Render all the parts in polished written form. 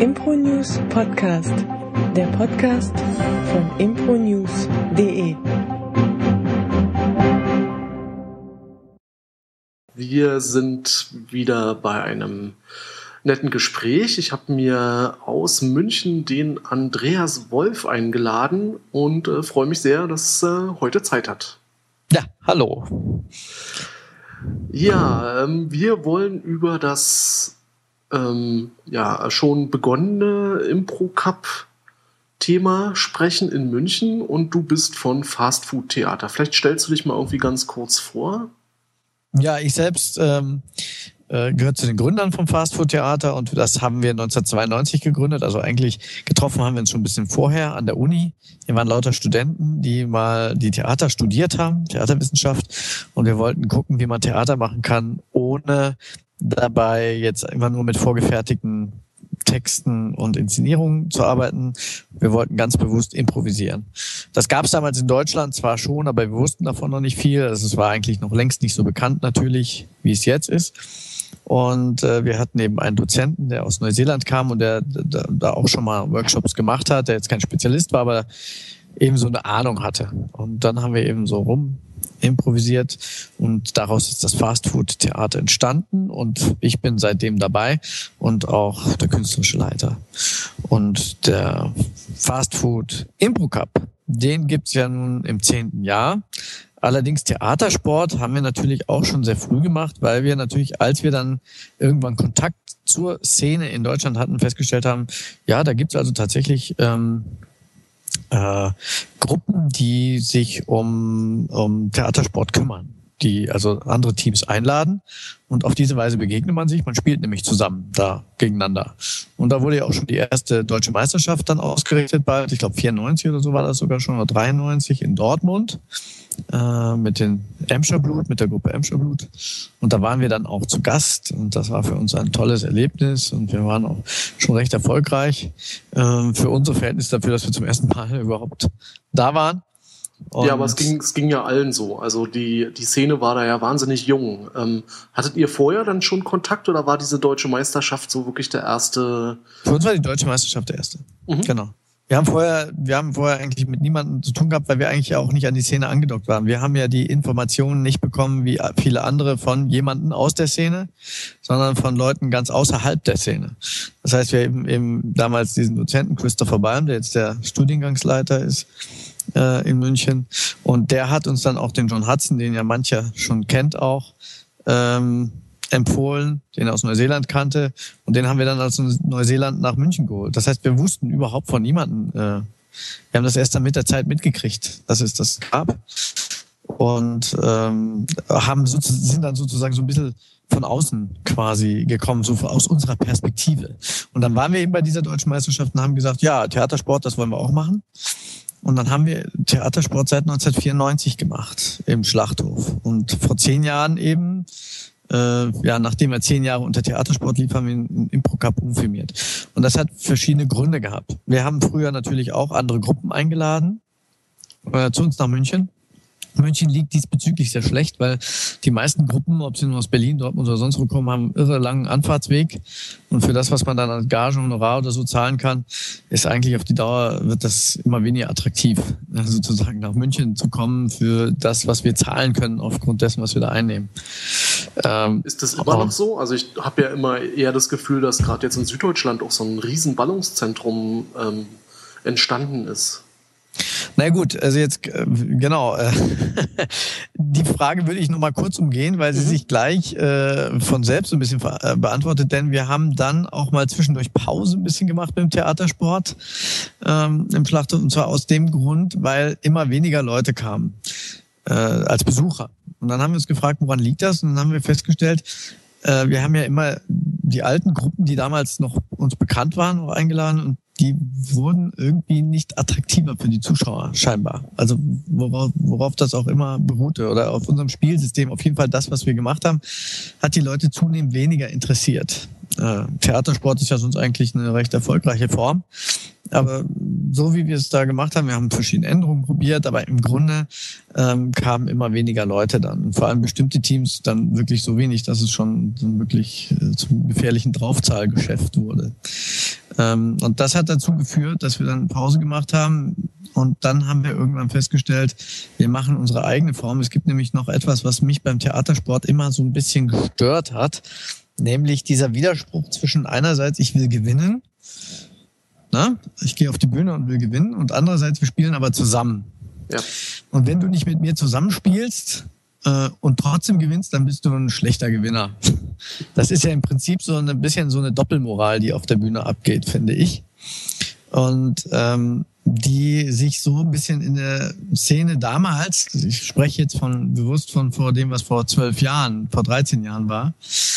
Impro-News Podcast, der Podcast von impronews.de. Wir sind wieder bei einem netten Gespräch. Ich habe mir aus München den Andreas Wolf eingeladen und freue mich sehr, dass er heute Zeit hat. Ja, hallo. Ja, wir wollen über das schon begonnene Impro-Cup-Thema sprechen in München und du bist von Fast Food Theater. Vielleicht stellst du dich mal irgendwie ganz kurz vor. Ja, ich selbst gehört zu den Gründern vom Fast Food Theater und das haben wir 1992 gegründet. Also eigentlich getroffen haben wir uns schon ein bisschen vorher an der Uni. Wir waren lauter Studenten, die mal die Theater studiert haben, Theaterwissenschaft, und wir wollten gucken, wie man Theater machen kann, ohne dabei jetzt immer nur mit vorgefertigten Texten und Inszenierungen zu arbeiten. Wir wollten ganz bewusst improvisieren. Das gab es damals in Deutschland zwar schon, aber wir wussten davon noch nicht viel. Also es war eigentlich noch längst nicht so bekannt natürlich, wie es jetzt ist. Und wir hatten eben einen Dozenten, der aus Neuseeland kam und der da auch schon mal Workshops gemacht hat, der jetzt kein Spezialist war, aber eben so eine Ahnung hatte. Und dann haben wir eben so rum improvisiert und daraus ist das Fast Food Theater entstanden und ich bin seitdem dabei und auch der künstlerische Leiter. Und der Fast Food Impro Cup, den gibt's ja nun im 10. Jahr. Allerdings Theatersport haben wir natürlich auch schon sehr früh gemacht, weil wir natürlich, als wir dann irgendwann Kontakt zur Szene in Deutschland hatten, festgestellt haben, ja, da gibt's also tatsächlich Gruppen, die sich um Theatersport kümmern, die also andere Teams einladen und auf diese Weise begegnet man sich, man spielt nämlich zusammen da gegeneinander. Und da wurde ja auch schon die erste deutsche Meisterschaft dann ausgerichtet, bald, ich glaube 94 oder so war das sogar schon, oder 93 in Dortmund mit den Emscher Blut, mit der Gruppe Emscher Blut. Und da waren wir dann auch zu Gast und das war für uns ein tolles Erlebnis und wir waren auch schon recht erfolgreich für unser Verhältnis dafür, dass wir zum ersten Mal überhaupt da waren. Und ja, aber es ging ja allen so. Also die Szene war da ja wahnsinnig jung. Hattet ihr vorher dann schon Kontakt oder war diese deutsche Meisterschaft so wirklich der erste? Für uns war die deutsche Meisterschaft der erste. Genau. Wir haben vorher eigentlich mit niemandem zu tun gehabt, weil wir eigentlich auch nicht an die Szene angedockt waren. Wir haben ja die Informationen nicht bekommen, wie viele andere, von jemandem aus der Szene, sondern von Leuten ganz außerhalb der Szene. Das heißt, wir haben eben damals diesen Dozenten Christopher Balm, der jetzt der Studiengangsleiter ist in München, und der hat uns dann auch den John Hudson, den ja mancher schon kennt auch, empfohlen, den er aus Neuseeland kannte, und den haben wir dann aus Neuseeland nach München geholt. Das heißt, wir wussten überhaupt von niemandem. Wir haben das erst dann mit der Zeit mitgekriegt, dass es das gab, und sind dann sozusagen so ein bisschen von außen quasi gekommen, so aus unserer Perspektive. Und dann waren wir eben bei dieser deutschen Meisterschaft und haben gesagt, ja, Theatersport, das wollen wir auch machen. Und dann haben wir Theatersport seit 1994 gemacht im Schlachthof. Und vor 10 Jahren eben, nachdem wir 10 Jahre unter Theatersport lief, haben wir einen Impro-Cup umfirmiert. Und das hat verschiedene Gründe gehabt. Wir haben früher natürlich auch andere Gruppen eingeladen zu uns nach München. München liegt diesbezüglich sehr schlecht, weil die meisten Gruppen, ob sie nur aus Berlin, Dortmund oder sonst wo kommen, haben einen irre langen Anfahrtsweg. Und für das, was man dann an Gage, Honorar oder so zahlen kann, ist eigentlich auf die Dauer, wird das immer weniger attraktiv, sozusagen nach München zu kommen für das, was wir zahlen können aufgrund dessen, was wir da einnehmen. Ist das immer noch so? Also ich habe ja immer eher das Gefühl, dass gerade jetzt in Süddeutschland auch so ein riesen Ballungszentrum entstanden ist. Na gut, also jetzt, genau. Die Frage würde ich noch mal kurz umgehen, weil sie sich gleich von selbst so ein bisschen beantwortet, denn wir haben dann auch mal zwischendurch Pause ein bisschen gemacht mit dem Theatersport im Schlachthof, und zwar aus dem Grund, weil immer weniger Leute kamen als Besucher. Und dann haben wir uns gefragt, woran liegt das? Und dann haben wir festgestellt, wir haben ja immer die alten Gruppen, die damals noch uns bekannt waren, auch eingeladen, und die wurden irgendwie nicht attraktiver für die Zuschauer, scheinbar. Also worauf das auch immer beruhte oder auf unserem Spielsystem. Auf jeden Fall das, was wir gemacht haben, hat die Leute zunehmend weniger interessiert. Theatersport ist ja sonst eigentlich eine recht erfolgreiche Form. Aber so wie wir es da gemacht haben, wir haben verschiedene Änderungen probiert, aber im Grunde kamen immer weniger Leute dann. Und vor allem bestimmte Teams dann wirklich so wenig, dass es schon wirklich zum gefährlichen Draufzahlgeschäft wurde. Und das hat dazu geführt, dass wir dann Pause gemacht haben. Und dann haben wir irgendwann festgestellt, wir machen unsere eigene Form. Es gibt nämlich noch etwas, was mich beim Theatersport immer so ein bisschen gestört hat. Nämlich dieser Widerspruch zwischen einerseits, ich will gewinnen. Ich gehe auf die Bühne und will gewinnen. Und andererseits, wir spielen aber zusammen. Ja. Und wenn du nicht mit mir zusammenspielst und trotzdem gewinnst, dann bist du ein schlechter Gewinner. Das ist ja im Prinzip so ein bisschen so eine Doppelmoral, die auf der Bühne abgeht, finde ich. Und die sich so ein bisschen in der Szene damals, ich spreche jetzt bewusst von vor dem, was vor 12 Jahren, vor 13 Jahren war,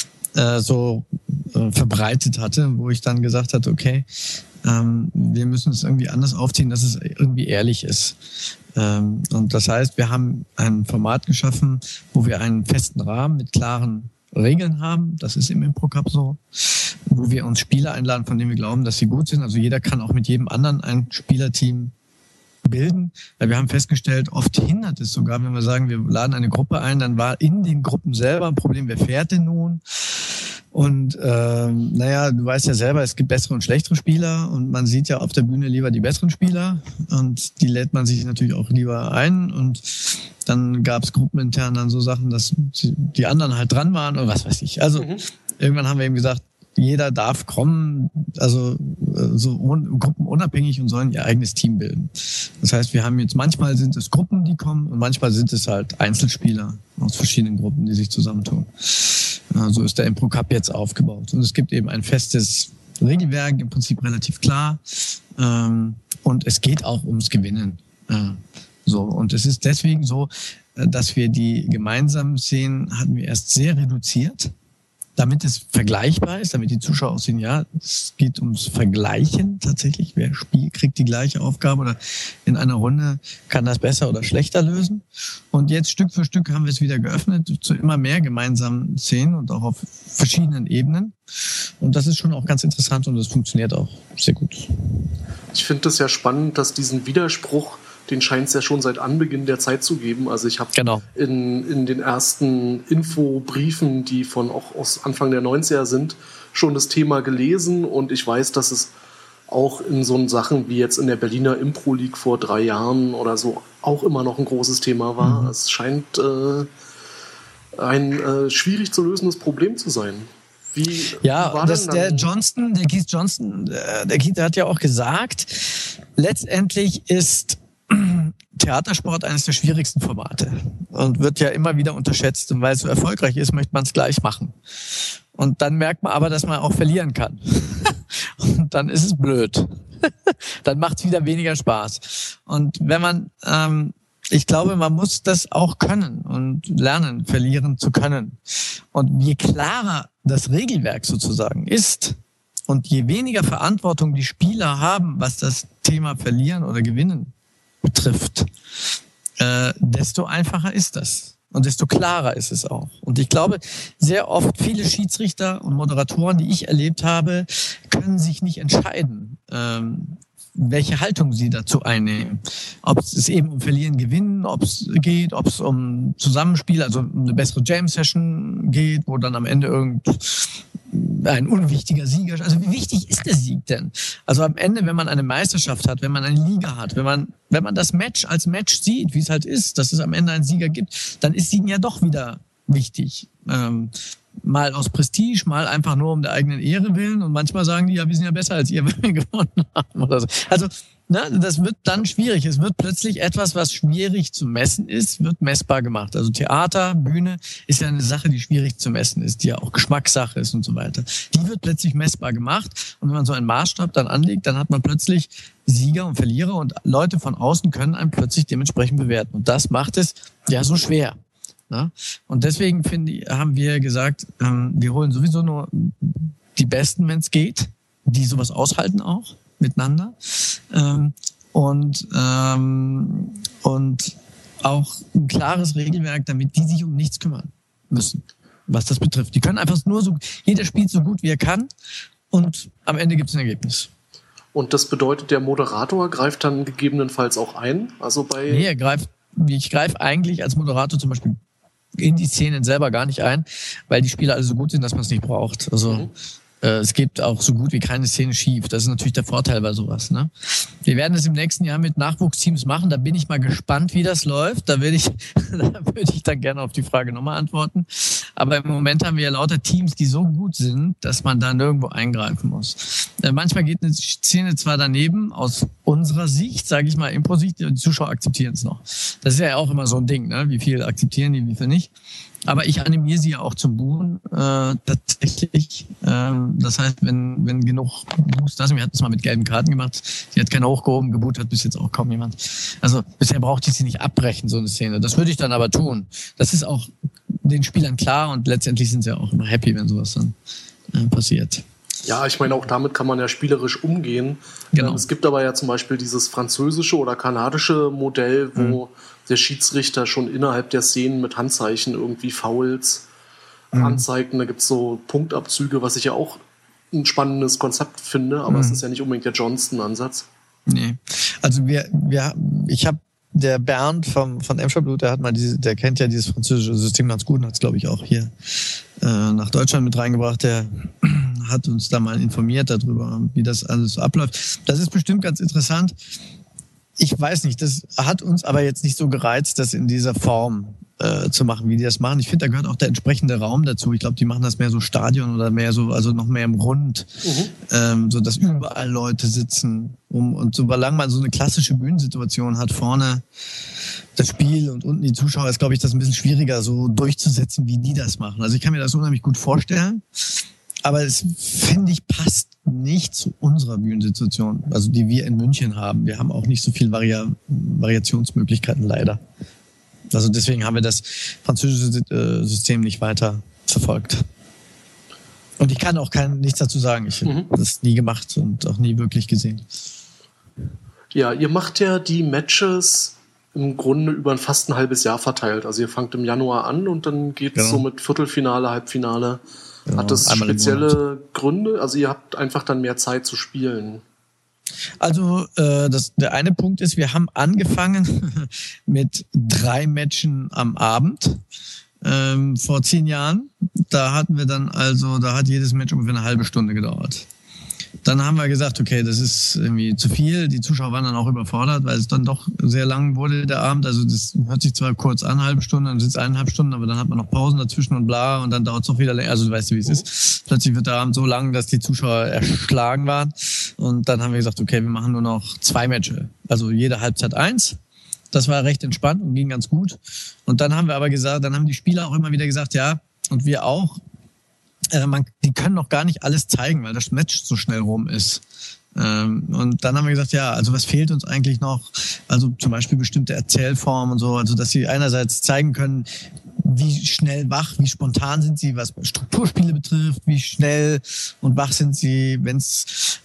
verbreitet hatte, wo ich dann gesagt hatte, okay, wir müssen es irgendwie anders aufziehen, dass es irgendwie ehrlich ist. Und das heißt, wir haben ein Format geschaffen, wo wir einen festen Rahmen mit klaren Regeln haben. Das ist im Impro-Cup so. Wo wir uns Spieler einladen, von denen wir glauben, dass sie gut sind. Also jeder kann auch mit jedem anderen ein Spielerteam bilden. Weil wir haben festgestellt, oft hindert es sogar, wenn wir sagen, wir laden eine Gruppe ein, dann war in den Gruppen selber ein Problem, wer fährt denn nun? Und du weißt ja selber, es gibt bessere und schlechtere Spieler und man sieht ja auf der Bühne lieber die besseren Spieler und die lädt man sich natürlich auch lieber ein und dann gab es gruppenintern dann so Sachen, dass die anderen halt dran waren oder was weiß ich. Also irgendwann haben wir eben gesagt, jeder darf kommen, also so gruppenunabhängig und sollen ihr eigenes Team bilden. Das heißt, wir haben jetzt, manchmal sind es Gruppen, die kommen und manchmal sind es halt Einzelspieler aus verschiedenen Gruppen, die sich zusammentun. So ist der Impro Cup jetzt aufgebaut. Und es gibt eben ein festes Regelwerk, im Prinzip relativ klar. Und es geht auch ums Gewinnen. Und es ist deswegen so, dass wir die gemeinsamen Szenen hatten wir erst sehr reduziert, damit es vergleichbar ist, damit die Zuschauer auch sehen, ja, es geht ums Vergleichen tatsächlich. Wer kriegt die gleiche Aufgabe oder in einer Runde kann das besser oder schlechter lösen. Und jetzt Stück für Stück haben wir es wieder geöffnet zu immer mehr gemeinsamen Szenen und auch auf verschiedenen Ebenen. Und das ist schon auch ganz interessant und das funktioniert auch sehr gut. Ich finde das ja spannend, dass diesen Widerspruch, den scheint es ja schon seit Anbeginn der Zeit zu geben. Also ich habe in den ersten Infobriefen, die auch aus Anfang der 90er sind, schon das Thema gelesen und ich weiß, dass es auch in so Sachen wie jetzt in der Berliner Impro League vor 3 Jahren oder so auch immer noch ein großes Thema war. Mhm. Es scheint ein schwierig zu lösendes Problem zu sein. Der Keith Johnson, der hat ja auch gesagt, letztendlich ist Theatersport eines der schwierigsten Formate und wird ja immer wieder unterschätzt. Und weil es so erfolgreich ist, möchte man es gleich machen. Und dann merkt man aber, dass man auch verlieren kann. Und dann ist es blöd. Dann macht es wieder weniger Spaß. Und wenn man, ich glaube, man muss das auch können und lernen, verlieren zu können. Und je klarer das Regelwerk sozusagen ist und je weniger Verantwortung die Spieler haben, was das Thema Verlieren oder Gewinnen betrifft, desto einfacher ist das. Und desto klarer ist es auch. Und ich glaube, sehr oft viele Schiedsrichter und Moderatoren, die ich erlebt habe, können sich nicht entscheiden, welche Haltung sie dazu einnehmen. Ob es eben um Verlieren, Gewinnen, ob es um Zusammenspiel, also um eine bessere Jam-Session geht, wo dann am Ende ein unwichtiger Sieger. Also wie wichtig ist der Sieg denn? Also am Ende, wenn man eine Meisterschaft hat, wenn man eine Liga hat, wenn man das Match als Match sieht, wie es halt ist, dass es am Ende einen Sieger gibt, dann ist Siegen ja doch wieder wichtig. Mal aus Prestige, mal einfach nur um der eigenen Ehre willen. Und manchmal sagen die, ja, wir sind ja besser als ihr, wenn wir gewonnen haben oder so. Also, das wird dann schwierig. Es wird plötzlich etwas, was schwierig zu messen ist, wird messbar gemacht. Also Theater, Bühne ist ja eine Sache, die schwierig zu messen ist, die ja auch Geschmackssache ist und so weiter. Die wird plötzlich messbar gemacht. Und wenn man so einen Maßstab dann anlegt, dann hat man plötzlich Sieger und Verlierer und Leute von außen können einen plötzlich dementsprechend bewerten. Und das macht es ja so schwer. Na? Und deswegen haben wir gesagt, wir holen sowieso nur die Besten, wenn es geht, die sowas aushalten auch miteinander und auch ein klares Regelwerk, damit die sich um nichts kümmern müssen, was das betrifft. Die können einfach jeder spielt so gut wie er kann und am Ende gibt es ein Ergebnis. Und das bedeutet, der Moderator greift dann gegebenenfalls auch ein? Ich greife eigentlich als Moderator zum Beispiel in die Szenen selber gar nicht ein, weil die Spieler alle so gut sind, dass man es nicht braucht. Also Es geht auch so gut wie keine Szene schief. Das ist natürlich der Vorteil bei sowas. Ne? Wir werden es im nächsten Jahr mit Nachwuchsteams machen. Da bin ich mal gespannt, wie das läuft. Da würde ich dann gerne auf die Frage nochmal antworten. Aber im Moment haben wir ja lauter Teams, die so gut sind, dass man da nirgendwo eingreifen muss. Manchmal geht eine Szene zwar daneben, aus unserer Sicht, sage ich mal, Impro-Sicht, die Zuschauer akzeptieren es noch. Das ist ja auch immer so ein Ding, ne? Wie viel akzeptieren die, wie viel nicht. Aber ich animiere sie ja auch zum Buhen tatsächlich. Das heißt, wenn genug Buß da sind, wir hatten es mal mit gelben Karten gemacht, sie hat keine hochgehoben, gebuht hat bis jetzt auch kaum jemand. Also bisher brauchte ich sie nicht abbrechen, so eine Szene. Das würde ich dann aber tun. Das ist auch den Spielern klar und letztendlich sind sie ja auch immer happy, wenn sowas dann passiert. Ja, ich meine, auch damit kann man ja spielerisch umgehen. Genau. Es gibt aber ja zum Beispiel dieses französische oder kanadische Modell, wo der Schiedsrichter schon innerhalb der Szenen mit Handzeichen irgendwie Fouls anzeigt. Und da gibt es so Punktabzüge, was ich ja auch ein spannendes Konzept finde, aber es ist ja nicht unbedingt der Johnston-Ansatz. Nee. Also der Bernd von Emscherblut, der kennt ja dieses französische System ganz gut und hat es, glaube ich, auch hier nach Deutschland mit reingebracht. Der hat uns da mal informiert darüber, wie das alles so abläuft. Das ist bestimmt ganz interessant. Ich weiß nicht, das hat uns aber jetzt nicht so gereizt, das in dieser Form zu machen, wie die das machen. Ich finde, da gehört auch der entsprechende Raum dazu. Ich glaube, die machen das mehr so Stadion oder mehr so, also noch mehr im Rund, so dass überall Leute sitzen. Und solange man so eine klassische Bühnensituation hat, vorne das Spiel und unten die Zuschauer, ist, glaube ich, das ein bisschen schwieriger, so durchzusetzen, wie die das machen. Also ich kann mir das unheimlich gut vorstellen. Aber es, finde ich, passt nicht zu unserer Bühnensituation, also die wir in München haben. Wir haben auch nicht so viel Variationsmöglichkeiten, leider. Also deswegen haben wir das französische System nicht weiter verfolgt. Und ich kann auch nichts dazu sagen. Ich habe das nie gemacht und auch nie wirklich gesehen. Ja, ihr macht ja die Matches im Grunde über fast ein halbes Jahr verteilt. Also ihr fangt im Januar an und dann geht es so mit Viertelfinale, Halbfinale. Genau. Hat das spezielle Gründe? Also ihr habt einfach dann mehr Zeit zu spielen. Also der eine Punkt ist, wir haben angefangen mit 3 Matchen am Abend vor 10 Jahren. Da hat jedes Match ungefähr eine halbe Stunde gedauert. Dann haben wir gesagt, okay, das ist irgendwie zu viel. Die Zuschauer waren dann auch überfordert, weil es dann doch sehr lang wurde, der Abend. Also das hört sich zwar kurz an, 1/2 Stunde, dann sind es 1,5 Stunden, aber dann hat man noch Pausen dazwischen und bla und dann dauert es noch wieder länger. Also du weißt, wie es ist. Plötzlich wird der Abend so lang, dass die Zuschauer erschlagen waren. Und dann haben wir gesagt, okay, wir machen nur noch 2 Matches. Also jede Halbzeit 1. Das war recht entspannt und ging ganz gut. Und dann haben wir aber gesagt, dann haben die Spieler auch immer wieder gesagt, ja, und wir auch, die können noch gar nicht alles zeigen, weil das Match so schnell rum ist. Und dann haben wir gesagt, ja, also was fehlt uns eigentlich noch? Also zum Beispiel bestimmte Erzählformen und so, also dass sie einerseits zeigen können, wie schnell wach, wie spontan sind sie, was Strukturspiele betrifft, wie schnell und wach sind sie, wenn es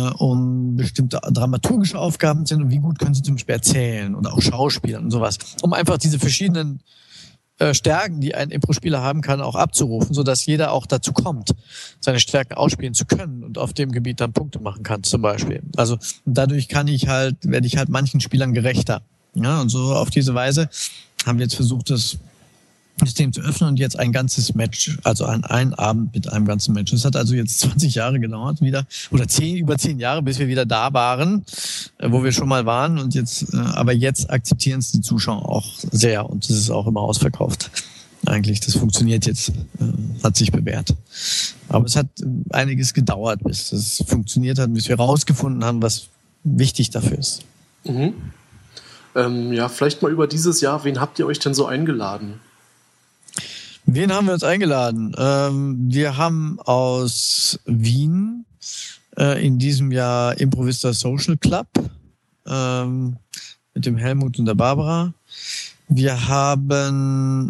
um bestimmte dramaturgische Aufgaben sind und wie gut können sie zum Beispiel erzählen oder auch schauspielen und sowas. Um einfach diese verschiedenen Stärken, die ein Impro-Spieler haben kann, auch abzurufen, sodass jeder auch dazu kommt, seine Stärken ausspielen zu können und auf dem Gebiet dann Punkte machen kann, zum Beispiel. Also dadurch werde ich halt manchen Spielern gerechter. Ja, und so auf diese Weise haben wir jetzt versucht, das System zu öffnen und jetzt ein ganzes Match, also einen Abend mit einem ganzen Match. Es hat also jetzt 20 Jahre gedauert wieder, oder über 10 Jahre, bis wir wieder da waren, wo wir schon mal waren und jetzt, aber jetzt akzeptieren es die Zuschauer auch sehr und es ist auch immer ausverkauft. Eigentlich, das funktioniert jetzt, hat sich bewährt. Aber es hat einiges gedauert, bis das funktioniert hat, bis wir rausgefunden haben, was wichtig dafür ist. Ja, vielleicht mal über dieses Jahr, wen habt ihr euch denn so eingeladen? Wen haben wir uns eingeladen? Wir haben aus Wien in diesem Jahr Improvista Social Club mit dem Helmut und der Barbara. Wir haben,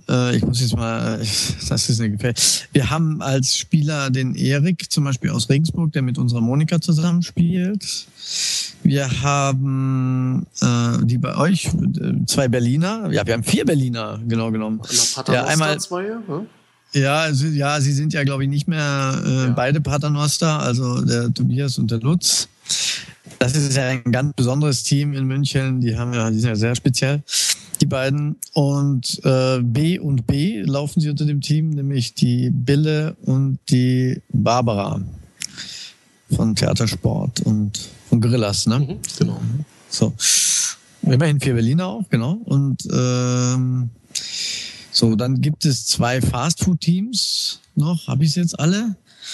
wir haben als Spieler den Erik zum Beispiel aus Regensburg, der mit unserer Monika zusammenspielt. Wir haben die bei euch 2 Berliner. Ja, wir haben 4 Berliner genau genommen. Paternoster 2, ja? Ja, sie sind ja, glaube ich, nicht mehr beide Paternoster, also der Tobias und der Lutz. Das ist ja ein ganz besonderes Team in München. Die sind ja sehr speziell, die beiden. Und B und B laufen sie unter dem Team, nämlich die Bille und die Barbara. von Theatersport und von Gorillas, ne? Genau. So. Immerhin 4 Berliner auch, genau. Und so, dann gibt es 2 Fastfood-Teams noch. Habe ich es jetzt alle?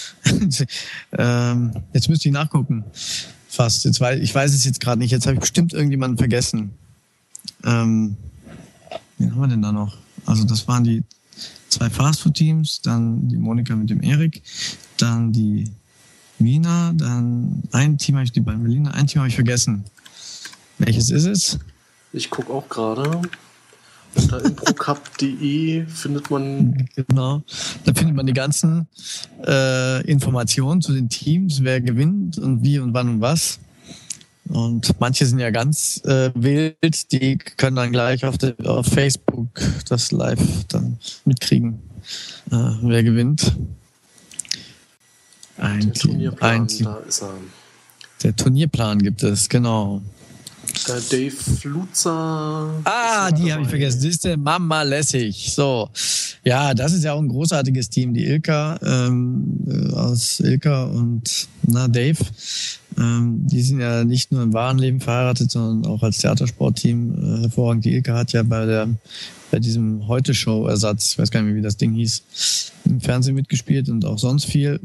Jetzt müsste ich nachgucken. Fast. Ich weiß es jetzt gerade nicht. Jetzt habe ich bestimmt irgendjemanden vergessen. Wen haben wir denn da noch? Also das waren die 2 Fastfood-Teams, dann die Monika mit dem Erik, dann die Wiener, dann ein Team habe ich, die beiden Berliner, ein Team habe ich vergessen. Welches ist es? Ich gucke auch gerade. Unter improcup.de findet man... Genau, da findet man die ganzen Informationen zu den Teams, wer gewinnt und wie und wann und was. Und manche sind ja ganz wild, die können dann gleich auf Facebook das live dann mitkriegen, wer gewinnt. Der Turnierplan, da ist er. Der Turnierplan gibt es, genau. Dave Flutzer. Die habe ich vergessen. Das ist der Mama lässig. So. Ja, das ist ja auch ein großartiges Team. Die Ilka, aus Ilka und Dave. Die sind ja nicht nur im wahren Leben verheiratet, sondern auch als Theatersportteam hervorragend. Die Ilka hat ja bei diesem Heute-Show-Ersatz, ich weiß gar nicht mehr, wie das Ding hieß, im Fernsehen mitgespielt und auch sonst viel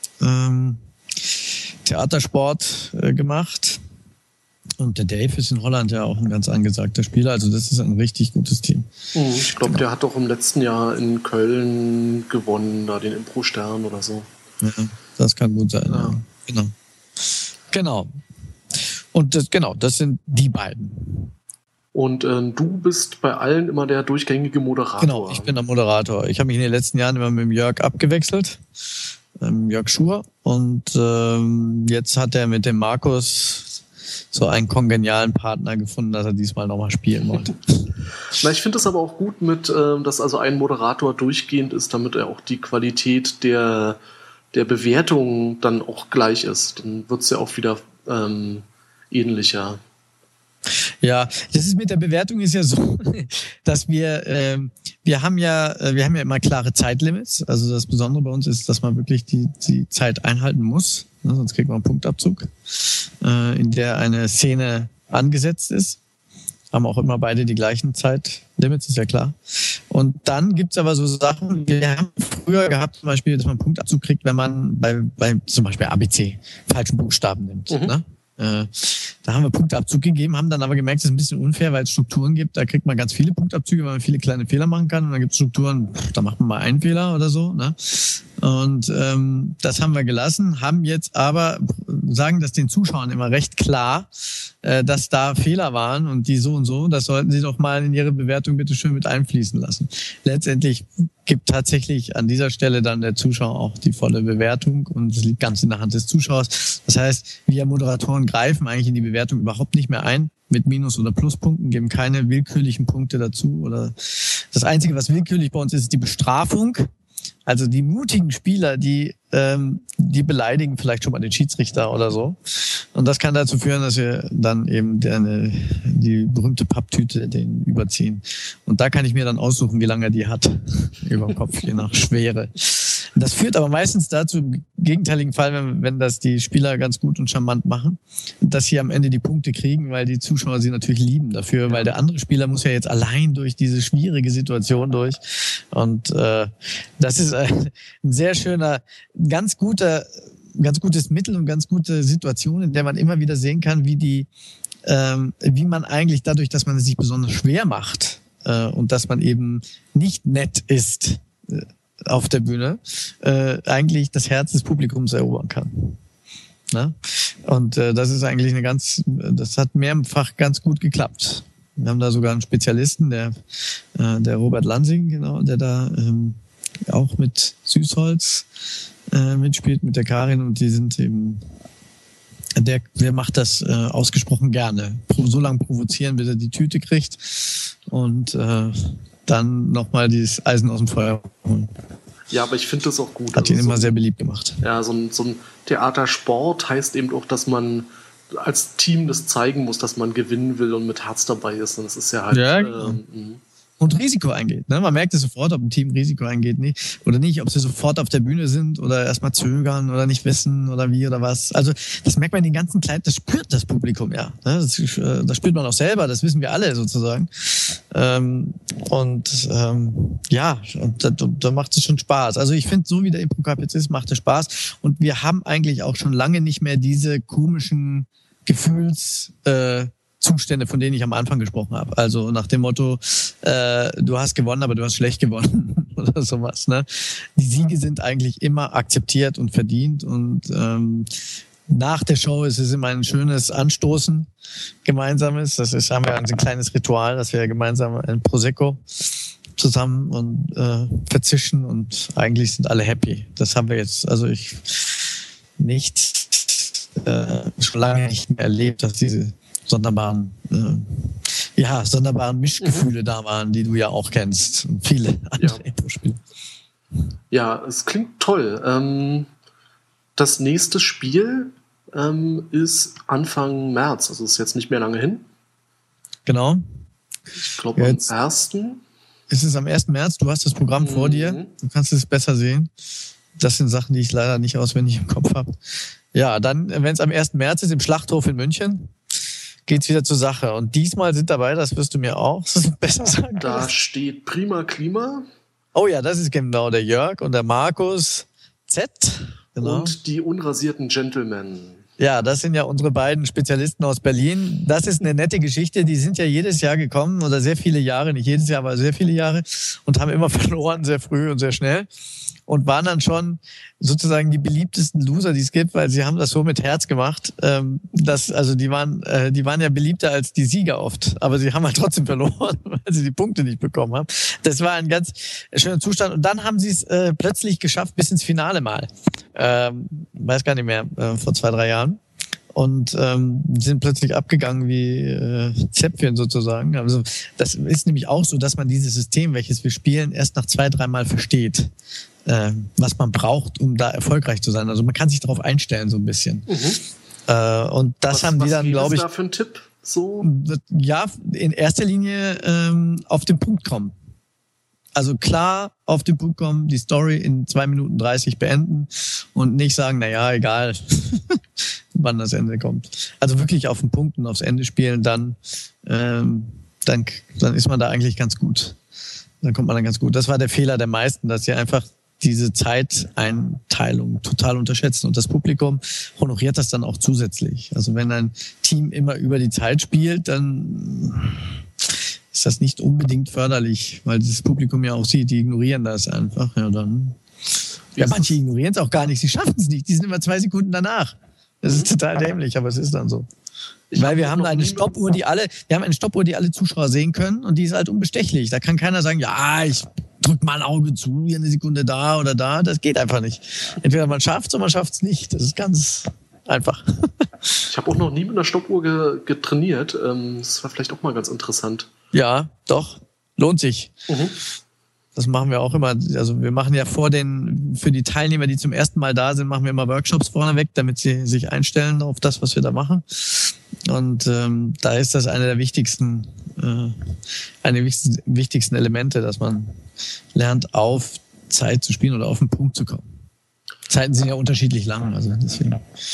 Theatersport gemacht. Und der Dave ist in Holland ja auch ein ganz angesagter Spieler. Also das ist ein richtig gutes Team. Ich glaube, der hat doch im letzten Jahr in Köln gewonnen, da den Impro-Stern oder so. Ja, das kann gut sein. Ja. Ja. Genau. Und das sind die beiden. Und du bist bei allen immer der durchgängige Moderator. Genau, ich bin der Moderator. Ich habe mich in den letzten Jahren immer mit dem Jörg abgewechselt. Jörg Schur. Und jetzt hat er mit dem Markus so einen kongenialen Partner gefunden, dass er diesmal nochmal spielen wollte. Na, ich finde es aber auch gut, dass also ein Moderator durchgehend ist, damit er auch die Qualität der Bewertung dann auch gleich ist. Dann wird es ja auch wieder ähnlicher. Ja, das ist mit der Bewertung ist ja so, dass wir haben ja immer klare Zeitlimits. Also das Besondere bei uns ist, dass man wirklich die Zeit einhalten muss, ne, sonst kriegt man einen Punktabzug, in der eine Szene angesetzt ist. Haben auch immer beide die gleichen Zeitlimits, ist ja klar. Und dann gibt's aber so Sachen, wir haben früher gehabt, zum Beispiel, dass man einen Punktabzug kriegt, wenn man bei zum Beispiel ABC falschen Buchstaben nimmt. Ne? Da haben wir Punktabzug gegeben, haben dann aber gemerkt, das ist ein bisschen unfair, weil es Strukturen gibt, da kriegt man ganz viele Punktabzüge, weil man viele kleine Fehler machen kann. Und dann gibt es Strukturen, da macht man mal einen Fehler oder so. Ne? Und das haben wir gelassen, haben jetzt aber, sagen das den Zuschauern immer recht klar, dass da Fehler waren und die so und so, das sollten sie doch mal in ihre Bewertung bitte schön mit einfließen lassen. Letztendlich gibt tatsächlich an dieser Stelle dann der Zuschauer auch die volle Bewertung und es liegt ganz in der Hand des Zuschauers. Das heißt, wir Moderatoren greifen eigentlich in die Bewertung überhaupt nicht mehr ein mit Minus- oder Pluspunkten, geben keine willkürlichen Punkte dazu. Oder das Einzige, was willkürlich bei uns ist die Bestrafung. Also die mutigen Spieler, die beleidigen vielleicht schon mal den Schiedsrichter oder so. Und das kann dazu führen, dass wir dann eben die berühmte Papptüte den überziehen. Und da kann ich mir dann aussuchen, wie lange er die hat über dem Kopf, je nach Schwere. Das führt aber meistens dazu, im gegenteiligen Fall, wenn das die Spieler ganz gut und charmant machen, dass sie am Ende die Punkte kriegen, weil die Zuschauer sie natürlich lieben dafür, weil der andere Spieler muss ja jetzt allein durch diese schwierige Situation durch. Und das ist ein sehr schöner, ganz gutes Mittel und ganz gute Situation, in der man immer wieder sehen kann, wie man eigentlich dadurch, dass man es sich besonders schwer macht und dass man eben nicht nett ist auf der Bühne, eigentlich das Herz des Publikums erobern kann. Ne? Und das ist eigentlich das hat mehrfach ganz gut geklappt. Wir haben da sogar einen Spezialisten, der Robert Lansing, genau, der da auch mit Süßholz mitspielt, mit der Karin, und die sind eben, der macht das ausgesprochen gerne. So lange provozieren, bis er die Tüte kriegt und dann nochmal dieses Eisen aus dem Feuer holen. Ja, aber ich finde das auch gut. Hat ihn immer sehr beliebt gemacht. Ja, so ein Theatersport heißt eben auch, dass man als Team das zeigen muss, dass man gewinnen will und mit Herz dabei ist. Und das ist ja halt... Ja, genau. und Risiko eingeht. Ne? Man merkt es sofort, ob ein Team Risiko eingeht oder nicht, ob sie sofort auf der Bühne sind oder erstmal zögern oder nicht wissen oder wie oder was. Also das merkt man in den ganzen Kleid, das spürt das Publikum ja. Ne? Das spürt man auch selber, das wissen wir alle sozusagen. Da macht es schon Spaß. Also ich finde, so wie der Impro-Cup jetzt ist, macht es Spaß. Und wir haben eigentlich auch schon lange nicht mehr diese komischen Zustände, von denen ich am Anfang gesprochen habe. Also nach dem Motto, du hast gewonnen, aber du hast schlecht gewonnen oder sowas. Ne? Die Siege sind eigentlich immer akzeptiert und verdient und nach der Show ist es immer ein schönes Anstoßen, gemeinsames. Haben wir ein kleines Ritual, dass wir gemeinsam ein Prosecco zusammen und verzischen und eigentlich sind alle happy. Das haben wir jetzt, schon lange nicht mehr erlebt, dass diese sonderbaren Mischgefühle da waren, die du ja auch kennst und viele andere Intro-Spiele. Ja, es klingt toll. Das nächste Spiel ist Anfang März, also ist jetzt nicht mehr lange hin. Genau. Ich glaube am 1. Es ist am 1. März, du hast das Programm vor dir, du kannst es besser sehen. Das sind Sachen, die ich leider nicht auswendig im Kopf habe. Ja, dann, wenn es am 1. März ist, im Schlachthof in München, geht's wieder zur Sache. Und diesmal sind dabei, das wirst du mir auch besser sagen. Da steht Prima Klima. Oh ja, das ist genau der Jörg und der Markus Z. Genau. Und die unrasierten Gentlemen. Ja, das sind ja unsere beiden Spezialisten aus Berlin. Das ist eine nette Geschichte. Die sind ja jedes Jahr gekommen oder sehr viele Jahre, nicht jedes Jahr, aber sehr viele Jahre und haben immer verloren, sehr früh und sehr schnell. Und waren dann schon sozusagen die beliebtesten Loser, die es gibt, weil sie haben das so mit Herz gemacht. Die waren ja beliebter als die Sieger oft, aber sie haben halt trotzdem verloren, weil sie die Punkte nicht bekommen haben. Das war ein ganz schöner Zustand. Und dann haben sie es plötzlich geschafft bis ins Finale mal. Weiß gar nicht mehr, vor 2-3 Jahren. Und sind plötzlich abgegangen wie Zäpfchen sozusagen. Also das ist nämlich auch so, dass man dieses System, welches wir spielen, erst nach 2-3 Mal versteht, was man braucht, um da erfolgreich zu sein. Also man kann sich darauf einstellen so ein bisschen. Und das haben die dann, glaube ich... Was ist da für ein Tipp? So? Ja, in erster Linie auf den Punkt kommen. Also klar auf den Punkt kommen, die Story in 2 Minuten 30 beenden und nicht sagen, naja, egal, wann das Ende kommt. Also wirklich auf den Punkt und aufs Ende spielen, dann ist man da eigentlich ganz gut. Dann kommt man dann ganz gut. Das war der Fehler der meisten, dass sie einfach diese Zeiteinteilung total unterschätzen. Und das Publikum honoriert das dann auch zusätzlich. Also wenn ein Team immer über die Zeit spielt, dann ist das nicht unbedingt förderlich, weil das Publikum ja auch sieht, die ignorieren das einfach. Ja, dann. Ja, manche ignorieren es auch gar nicht, sie schaffen es nicht, die sind immer 2 Sekunden danach. Das ist total dämlich, aber es ist dann so. Weil wir haben eine Stoppuhr, die alle Zuschauer sehen können und die ist halt unbestechlich. Da kann keiner sagen, ja, ich drück mal ein Auge zu, hier eine Sekunde da oder da. Das geht einfach nicht. Entweder man schafft's oder man schafft's nicht. Das ist ganz einfach. Ich habe auch noch nie mit einer Stoppuhr getrainiert. Das war vielleicht auch mal ganz interessant. Ja, doch. Lohnt sich. Das machen wir auch immer. Also wir machen ja für die Teilnehmer, die zum ersten Mal da sind, machen wir immer Workshops vorneweg, damit sie sich einstellen auf das, was wir da machen. Und da ist das eine der wichtigsten Elemente, dass man lernt, auf Zeit zu spielen oder auf den Punkt zu kommen. Zeiten sind ja unterschiedlich lang, also deswegen.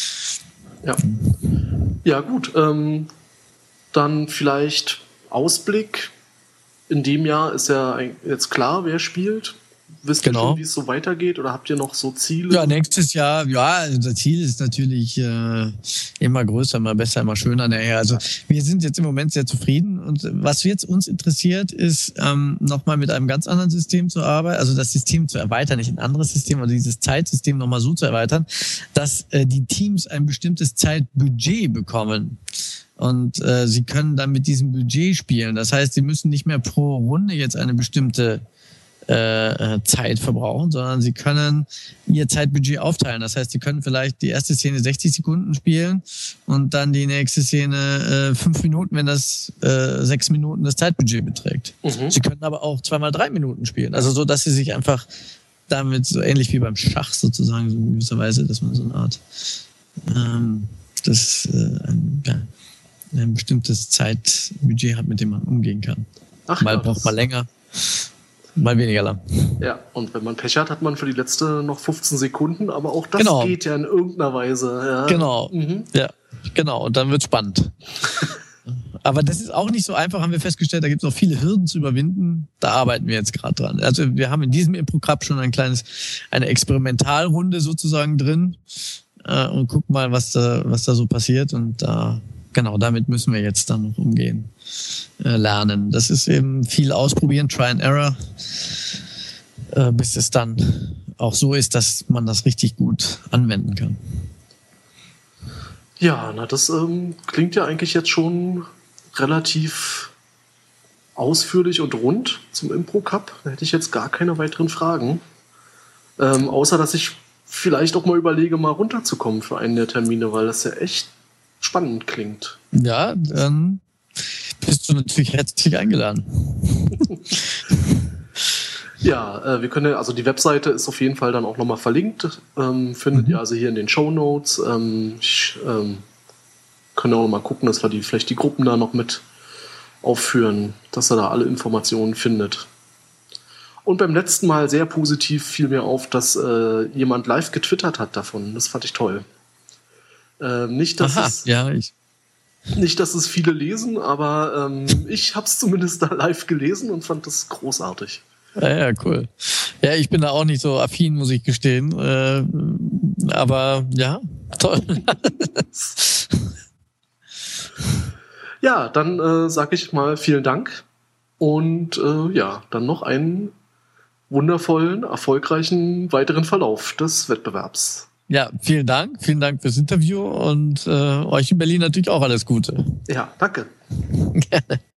Ja gut. Dann vielleicht Ausblick. In dem Jahr ist ja jetzt klar, wer spielt. Wisst ihr schon, wie es so weitergeht? Oder habt ihr noch so Ziele? Ja, nächstes Jahr, unser Ziel ist natürlich immer größer, immer besser, immer schöner. Naja, also wir sind jetzt im Moment sehr zufrieden. Und was jetzt uns interessiert, ist nochmal mit einem ganz anderen System zu arbeiten, also das System zu erweitern, nicht ein anderes System, also dieses Zeitsystem nochmal so zu erweitern, dass die Teams ein bestimmtes Zeitbudget bekommen. Und sie können dann mit diesem Budget spielen. Das heißt, sie müssen nicht mehr pro Runde jetzt eine bestimmte Zeit verbrauchen, sondern sie können ihr Zeitbudget aufteilen. Das heißt, sie können vielleicht die erste Szene 60 Sekunden spielen und dann die nächste Szene 5 Minuten, wenn das 6 Minuten das Zeitbudget beträgt. Sie können aber auch 2x3 Minuten spielen. Also so, dass sie sich einfach damit so ähnlich wie beim Schach sozusagen, so in gewisser Weise, dass man so eine Art ein bestimmtes Zeitbudget hat, mit dem man umgehen kann. Mal braucht man länger, Mal weniger lang. Ja, und wenn man Pech hat, hat man für die letzte noch 15 Sekunden, aber auch das Genau. geht ja in irgendeiner Weise. Ja. Genau. Mhm. Ja, genau. Und dann wird spannend. Aber das ist auch nicht so einfach, haben wir festgestellt. Da gibt es noch viele Hürden zu überwinden. Da arbeiten wir jetzt gerade dran. Also wir haben in diesem Impro-Cup schon eine Experimentalrunde sozusagen drin und gucken mal, was da so passiert. Und genau, damit müssen wir jetzt dann noch umgehen, lernen. Das ist eben viel ausprobieren, Try and Error, bis es dann auch so ist, dass man das richtig gut anwenden kann. Ja, das klingt ja eigentlich jetzt schon relativ ausführlich und rund zum Impro-Cup. Da hätte ich jetzt gar keine weiteren Fragen. Außer, dass ich vielleicht auch mal überlege, mal runterzukommen für einen der Termine, weil das ja echt spannend klingt. Ja, dann bist du natürlich herzlich eingeladen. Ja, wir können, also die Webseite ist auf jeden Fall dann auch nochmal verlinkt. Findet ihr also hier in den Shownotes. Können auch noch mal gucken, dass wir vielleicht die Gruppen da noch mit aufführen, dass ihr da alle Informationen findet. Und beim letzten Mal sehr positiv fiel mir auf, dass jemand live getwittert hat davon. Das fand ich toll. Nicht, dass es viele lesen, aber ich habe es zumindest da live gelesen und fand das großartig. Ja, cool. Ja, ich bin da auch nicht so affin, muss ich gestehen. Aber ja, toll. Ja, dann sage ich mal vielen Dank und dann noch einen wundervollen, erfolgreichen weiteren Verlauf des Wettbewerbs. Ja, vielen Dank. Vielen Dank fürs Interview und euch in Berlin natürlich auch alles Gute. Ja, danke. Gerne.